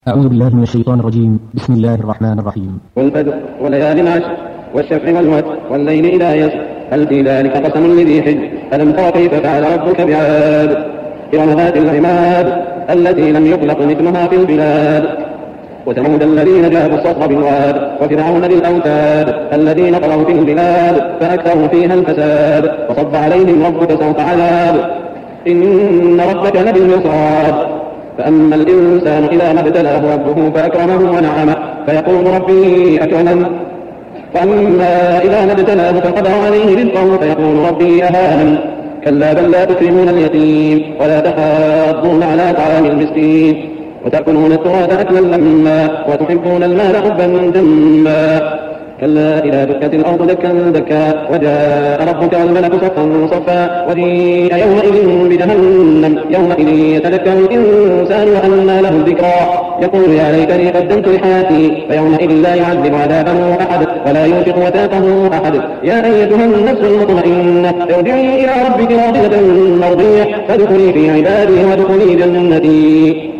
أعوذ بالله من الشيطان الرجيم. بسم الله الرحمن الرحيم. والفجر وليال عشر والشفع والوتر والليل إذا يسر هل في ذلك قسم لذي حجر ألم تر كيف فعل ربك بعاد إرم ذات العماد التي لم يخلق مثلها في البلاد وثمود الذين جابوا الصخر بالواد وفرعون ذي الأوتاد الذين طغوا في البلاد فأكثروا فيها الفساد وصب عليهم ربك سوط عذاب إن ربك لبالمرصاد فأما الإنسان إذا ما ابتلاه ربه فأكرمه ونعمه فيقول ربي أكرمن وأما إذا ما ابتلاه فقدر عليه رزقه فيقول ربي أهانن كلا بل لا تكرمون اليتيم ولا تحاضون على طعام المسكين وتأكلون التراث أكلا لما وتحبون المال حبا جما كلا إذا دكت الأرض دكا دكا وجاء ربك والملك صفا صفا وجيء يومئذ بجهنم يومئذ يتذكر الإنسان وأنى له الذكرى يقول يا ليتني قدمت لحياتي فيومئذ لا يعذب عذابه أحد ولا يوثق وثاقه أحد يا أيتها النفس المطمئنة ارجعي إلى ربك راضية مرضية فادخلي في عبادي وادخلي جنتي.